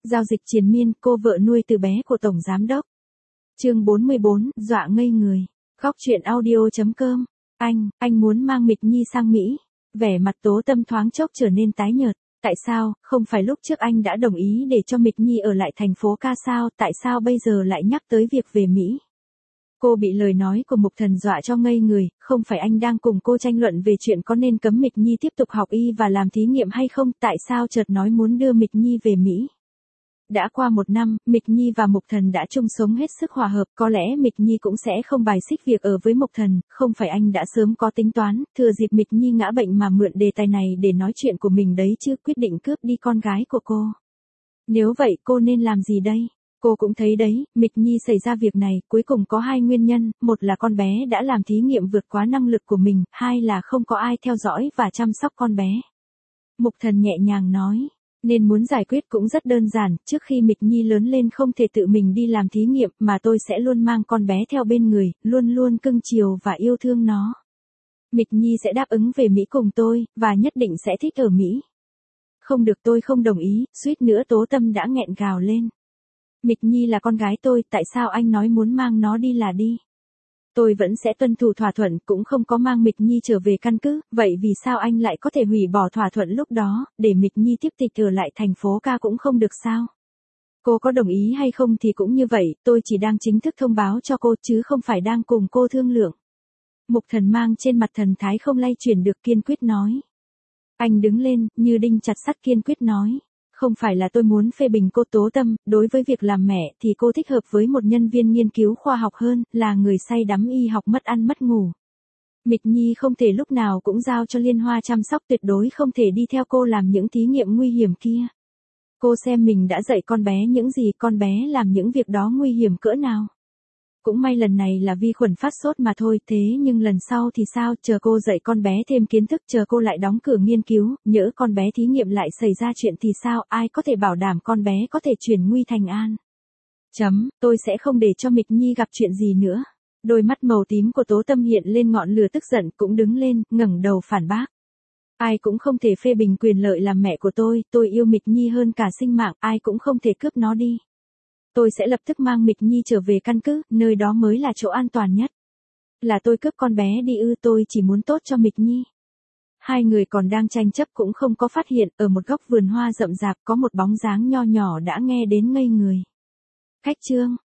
Giao dịch triền miên, cô vợ nuôi từ bé của Tổng Giám đốc. Chương 44, dọa ngây người. Góc truyện audio.com. Anh muốn mang Mịch Nhi sang Mỹ. Vẻ mặt Tố Tâm thoáng chốc trở nên tái nhợt. Tại sao, không phải lúc trước anh đã đồng ý để cho Mịch Nhi ở lại thành phố ca sao, tại sao bây giờ lại nhắc tới việc về Mỹ? Cô bị lời nói của Mục Thần dọa cho ngây người, không phải anh đang cùng cô tranh luận về chuyện có nên cấm Mịch Nhi tiếp tục học y và làm thí nghiệm hay không, tại sao chợt nói muốn đưa Mịch Nhi về Mỹ? Đã qua 1 năm, Mịch Nhi và Mục Thần đã chung sống hết sức hòa hợp, có lẽ Mịch Nhi cũng sẽ không bài xích việc ở với Mục Thần, không phải anh đã sớm có tính toán, thừa dịp Mịch Nhi ngã bệnh mà mượn đề tài này để nói chuyện của mình đấy chứ, quyết định cướp đi con gái của cô. Nếu vậy cô nên làm gì đây? Cô cũng thấy đấy, Mịch Nhi xảy ra việc này, cuối cùng có 2 nguyên nhân, một là con bé đã làm thí nghiệm vượt quá năng lực của mình, 2 là không có ai theo dõi và chăm sóc con bé. Mục Thần nhẹ nhàng nói. Nên muốn giải quyết cũng rất đơn giản, trước khi Mịch Nhi lớn lên không thể tự mình đi làm thí nghiệm mà tôi sẽ luôn mang con bé theo bên người, luôn luôn cưng chiều và yêu thương nó. Mịch Nhi sẽ đáp ứng về Mỹ cùng tôi, và nhất định sẽ thích ở Mỹ. Không được, tôi không đồng ý, suýt nữa Tố Tâm đã nghẹn gào lên. Mịch Nhi là con gái tôi, tại sao anh nói muốn mang nó đi là đi? Tôi vẫn sẽ tuân thủ thỏa thuận, cũng không có mang Mịch Nhi trở về căn cứ, vậy vì sao anh lại có thể hủy bỏ thỏa thuận lúc đó, để Mịch Nhi tiếp tục ở lại thành phố ca cũng không được sao? Cô có đồng ý hay không thì cũng như vậy, tôi chỉ đang chính thức thông báo cho cô chứ không phải đang cùng cô thương lượng. Mục Thần mang trên mặt thần thái không lay chuyển được, kiên quyết nói. Anh đứng lên, như đinh chặt sắt, kiên quyết nói. Không phải là tôi muốn phê bình cô Tố Tâm, đối với việc làm mẹ thì cô thích hợp với một nhân viên nghiên cứu khoa học hơn, là người say đắm y học mất ăn mất ngủ. Mịch Nhi không thể lúc nào cũng giao cho Liên Hoa chăm sóc, tuyệt đối không thể đi theo cô làm những thí nghiệm nguy hiểm kia. Cô xem mình đã dạy con bé những gì, con bé làm những việc đó nguy hiểm cỡ nào. Cũng may lần này là vi khuẩn phát sốt mà thôi, thế nhưng lần sau thì sao, chờ cô dạy con bé thêm kiến thức, chờ cô lại đóng cửa nghiên cứu, nhỡ con bé thí nghiệm lại xảy ra chuyện thì sao, ai có thể bảo đảm con bé có thể chuyển nguy thành an. Tôi sẽ không để cho Mịch Nhi gặp chuyện gì nữa. Đôi mắt màu tím của Tố Tâm hiện lên ngọn lửa tức giận, cũng đứng lên, ngẩng đầu phản bác. Ai cũng không thể phê bình quyền lợi làm mẹ của tôi yêu Mịch Nhi hơn cả sinh mạng, ai cũng không thể cướp nó đi. Tôi sẽ lập tức mang Mịch Nhi trở về căn cứ, nơi đó mới là chỗ an toàn nhất. Là tôi cướp con bé đi ư? Tôi chỉ muốn tốt cho Mịch Nhi. Hai người còn đang tranh chấp cũng không có phát hiện, ở một góc vườn hoa rậm rạp có một bóng dáng nho nhỏ đã nghe đến ngây người. Khách Trương,